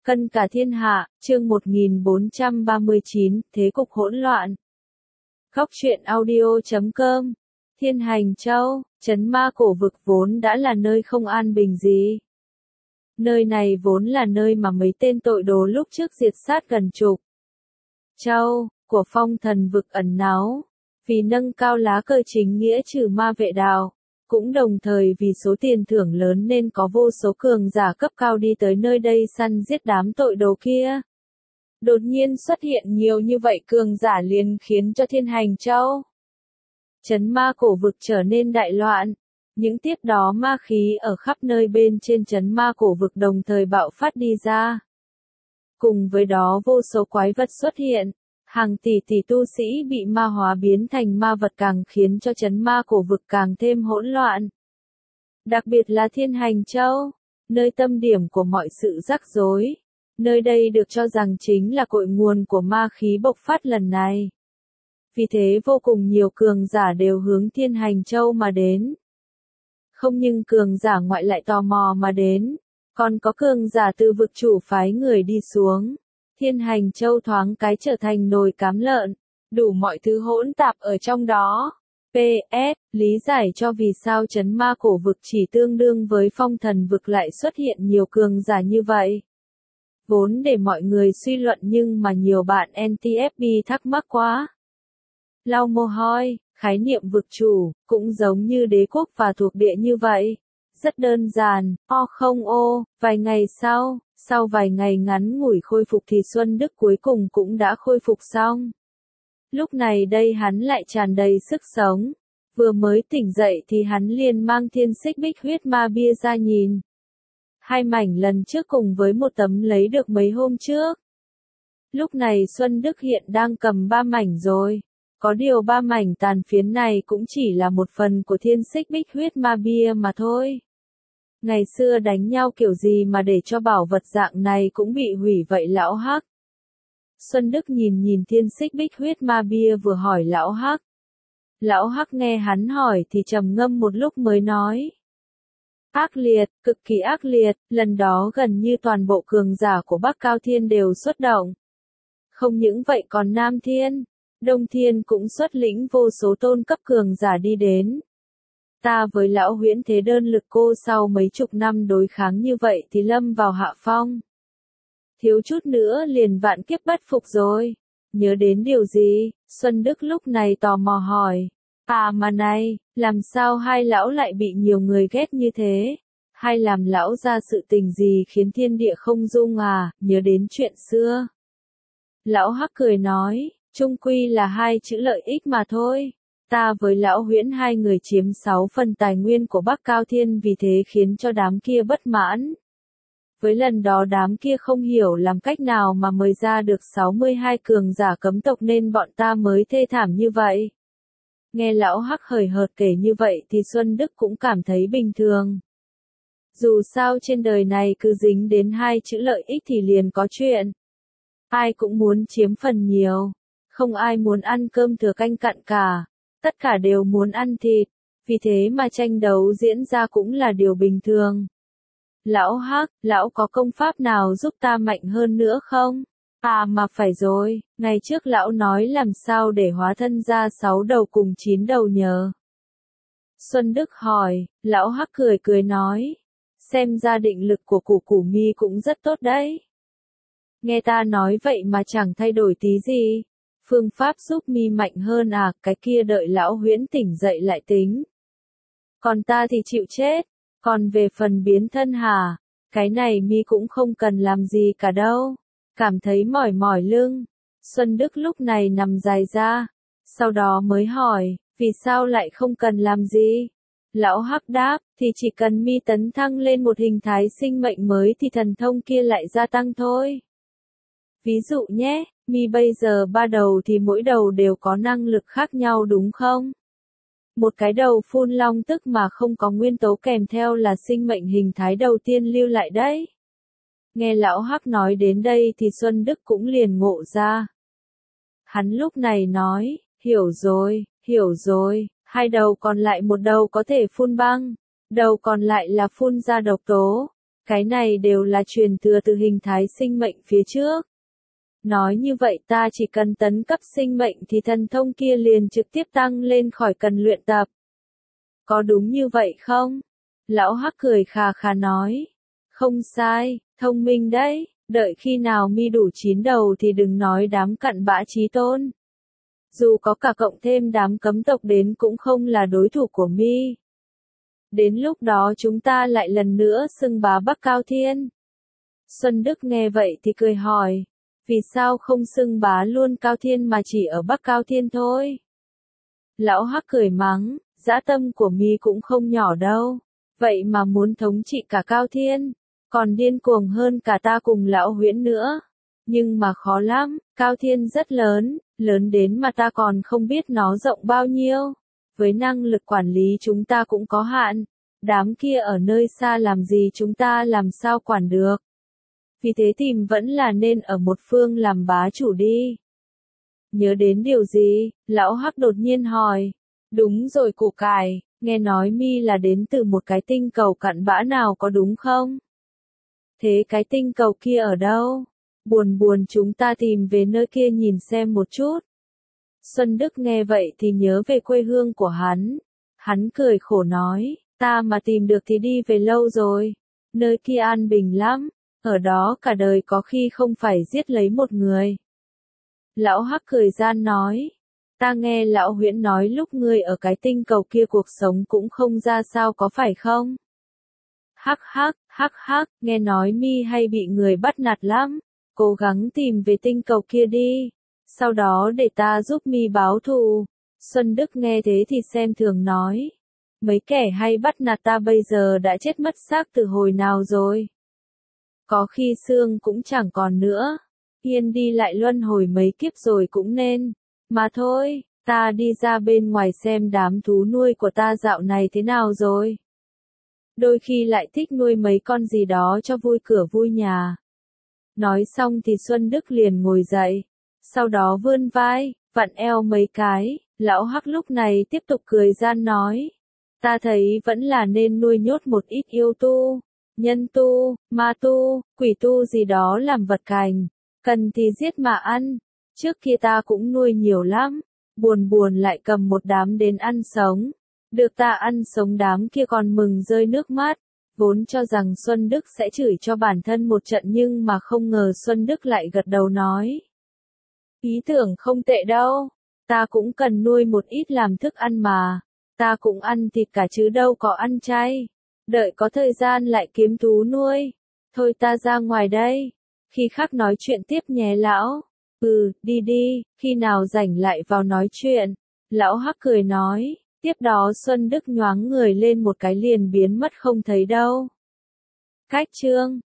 Cân cả thiên hạ, chương 1439, thế cục hỗn loạn. Góc truyện audio.com. Thiên Hành Châu, trấn ma cổ vực vốn đã là nơi không an bình gì. Nơi này vốn là nơi mà mấy tên tội đồ lúc trước diệt sát gần chục châu của phong thần vực ẩn náu, vì nâng cao lá cờ chính nghĩa trừ ma vệ đạo, cũng đồng thời vì số tiền thưởng lớn nên có vô số cường giả cấp cao đi tới nơi đây săn giết đám tội đồ kia. Đột nhiên xuất hiện nhiều như vậy cường giả liền khiến cho Thiên Hành Châu, trấn ma cổ vực trở nên đại loạn. Những tiếp đó ma khí ở khắp nơi bên trên trấn ma cổ vực đồng thời bạo phát đi ra. Cùng với đó vô số quái vật xuất hiện, hàng tỷ tỷ tu sĩ bị ma hóa biến thành ma vật càng khiến cho trấn ma cổ vực càng thêm hỗn loạn. Đặc biệt là Thiên Hành Châu, nơi tâm điểm của mọi sự rắc rối. Nơi đây được cho rằng chính là cội nguồn của ma khí bộc phát lần này. Vì thế vô cùng nhiều cường giả đều hướng Thiên Hành Châu mà đến. Không nhưng cường giả ngoại lại tò mò mà đến, còn có cường giả từ vực chủ phái người đi xuống. Thiên Hành Châu thoáng cái trở thành nồi cám lợn, đủ mọi thứ hỗn tạp ở trong đó. PS, lý giải cho vì sao trấn ma cổ vực chỉ tương đương với phong thần vực lại xuất hiện nhiều cường giả như vậy. Vốn để mọi người suy luận nhưng mà nhiều bạn NTFP thắc mắc quá. Lau mồ hôi, khái niệm vực chủ, cũng giống như đế quốc và thuộc địa như vậy. Rất đơn giản, vài ngày sau vài ngày ngắn ngủi khôi phục thì Xuân Đức cuối cùng cũng đã khôi phục xong. Lúc này đây hắn lại tràn đầy sức sống. Vừa mới tỉnh dậy thì hắn liền mang thiên xích bích huyết ma bia ra nhìn. 2 mảnh lần trước cùng với một tấm lấy được mấy hôm trước. Lúc này Xuân Đức hiện đang cầm 3 mảnh rồi. Có điều 3 mảnh tàn phiến này cũng chỉ là một phần của thiên xích bích huyết ma bia mà thôi. Ngày xưa đánh nhau kiểu gì mà để cho bảo vật dạng này cũng bị hủy vậy lão Hắc? Xuân Đức nhìn thiên xích bích huyết ma bia vừa hỏi lão Hắc. Lão Hắc nghe hắn hỏi thì trầm ngâm một lúc mới nói. Ác liệt, cực kỳ ác liệt, lần đó gần như toàn bộ cường giả của Bắc Cao Thiên đều xuất động. Không những vậy còn Nam Thiên, Đông Thiên cũng xuất lĩnh vô số tôn cấp cường giả đi đến. Ta với lão Huyễn thế đơn lực cô sau mấy chục năm đối kháng như vậy thì lâm vào hạ phong. Thiếu chút nữa liền vạn kiếp bất phục rồi. Nhớ đến điều gì? Xuân Đức lúc này tò mò hỏi. À mà này, làm sao hai lão lại bị nhiều người ghét như thế? Hay làm lão ra sự tình gì khiến thiên địa không dung à? Nhớ đến chuyện xưa. Lão Hắc cười nói, chung quy là 2 chữ lợi ích mà thôi. Ta với lão Huyễn 2 người chiếm 6 phần tài nguyên của Bắc Cao Thiên vì thế khiến cho đám kia bất mãn. Với lần đó đám kia không hiểu làm cách nào mà mời ra được 62 cường giả cấm tộc nên bọn ta mới thê thảm như vậy. Nghe lão Hắc hời hợt kể như vậy thì Xuân Đức cũng cảm thấy bình thường. Dù sao trên đời này cứ dính đến 2 chữ lợi ích thì liền có chuyện. Ai cũng muốn chiếm phần nhiều. Không ai muốn ăn cơm thừa canh cặn cả. Tất cả đều muốn ăn thịt. Vì thế mà tranh đấu diễn ra cũng là điều bình thường. Lão Hắc, lão có công pháp nào giúp ta mạnh hơn nữa không? À mà phải rồi, ngày trước lão nói làm sao để hóa thân ra 6 đầu cùng 9 đầu nhờ. Xuân Đức hỏi, lão Hắc cười nói. Xem ra định lực của Củ Mi cũng rất tốt đấy. Nghe ta nói vậy mà chẳng thay đổi tí gì. Phương pháp giúp mi mạnh hơn à, cái kia đợi lão Huyễn tỉnh dậy lại tính. Còn ta thì chịu chết. Còn về phần biến thân hả? Cái này mi cũng không cần làm gì cả đâu. Cảm thấy mỏi lưng. Xuân Đức lúc này nằm dài ra. Sau đó mới hỏi, vì sao lại không cần làm gì? Lão Hắc đáp, thì chỉ cần mi tấn thăng lên một hình thái sinh mệnh mới thì thần thông kia lại gia tăng thôi. Ví dụ nhé, mi bây giờ 3 đầu thì mỗi đầu đều có năng lực khác nhau đúng không? Một cái đầu phun long tức mà không có nguyên tố kèm theo là sinh mệnh hình thái đầu tiên lưu lại đấy. Nghe lão Hắc nói đến đây thì Xuân Đức cũng liền ngộ ra. Hắn lúc này nói, hiểu rồi, 2 đầu còn lại một đầu có thể phun băng, đầu còn lại là phun ra độc tố. Cái này đều là truyền thừa từ hình thái sinh mệnh phía trước. Nói như vậy ta chỉ cần tấn cấp sinh mệnh thì thần thông kia liền trực tiếp tăng lên khỏi cần luyện tập. Có đúng như vậy không? Lão Hắc cười khà khà nói. Không sai, thông minh đấy, đợi khi nào mi đủ 9 đầu thì đừng nói đám cặn bã chí tôn. Dù có cả cộng thêm đám cấm tộc đến cũng không là đối thủ của mi. Đến lúc đó chúng ta lại lần nữa xưng bá Bắc Cao Thiên. Xuân Đức nghe vậy thì cười hỏi. Vì sao không xưng bá luôn Cao Thiên mà chỉ ở Bắc Cao Thiên thôi? Lão Hắc cười mắng, dã tâm của mi cũng không nhỏ đâu. Vậy mà muốn thống trị cả Cao Thiên, còn điên cuồng hơn cả ta cùng Lão Huyễn nữa. Nhưng mà khó lắm, Cao Thiên rất lớn, lớn đến mà ta còn không biết nó rộng bao nhiêu. Với năng lực quản lý chúng ta cũng có hạn, đám kia ở nơi xa làm gì chúng ta làm sao quản được. Vì thế tìm vẫn là nên ở một phương làm bá chủ đi. Nhớ đến điều gì, Lão Hắc đột nhiên hỏi. Đúng rồi củ cải, nghe nói mi là đến từ một cái tinh cầu cặn bã nào có đúng không? Thế cái tinh cầu kia ở đâu? Buồn buồn chúng ta tìm về nơi kia nhìn xem một chút. Xuân Đức nghe vậy thì nhớ về quê hương của hắn. Hắn cười khổ nói, ta mà tìm được thì đi về lâu rồi. Nơi kia an bình lắm, ở đó cả đời có khi không phải giết lấy một người. Lão Hắc cười gian nói, ta nghe Lão Huyễn nói lúc ngươi ở cái tinh cầu kia cuộc sống cũng không ra sao có phải không? Hắc hắc, nghe nói mi hay bị người bắt nạt lắm, cố gắng tìm về tinh cầu kia đi, sau đó để ta giúp mi báo thù. Xuân Đức nghe thế thì xem thường nói, mấy kẻ hay bắt nạt ta bây giờ đã chết mất xác từ hồi nào rồi. Có khi xương cũng chẳng còn nữa, yên đi lại luân hồi mấy kiếp rồi cũng nên, mà thôi, ta đi ra bên ngoài xem đám thú nuôi của ta dạo này thế nào rồi. Đôi khi lại thích nuôi mấy con gì đó cho vui cửa vui nhà. Nói xong thì Xuân Đức liền ngồi dậy, sau đó vươn vai, vặn eo mấy cái, Lão Hắc lúc này tiếp tục cười gian nói. Ta thấy vẫn là nên nuôi nhốt một ít yêu tu, nhân tu, ma tu, quỷ tu gì đó làm vật cành, cần thì giết mà ăn. Trước kia ta cũng nuôi nhiều lắm, buồn buồn lại cầm một đám đến ăn sống. Được ta ăn sống đám kia còn mừng rơi nước mắt, vốn cho rằng Xuân Đức sẽ chửi cho bản thân một trận nhưng mà không ngờ Xuân Đức lại gật đầu nói. Ý tưởng không tệ đâu, ta cũng cần nuôi một ít làm thức ăn mà, ta cũng ăn thịt cả chứ đâu có ăn chay, đợi có thời gian lại kiếm thú nuôi, thôi ta ra ngoài đây, khi khác nói chuyện tiếp nhé lão, đi đi, khi nào rảnh lại vào nói chuyện, Lão Hắc cười nói. Tiếp đó Xuân Đức nhoáng người lên một cái liền biến mất không thấy đâu. Cách chương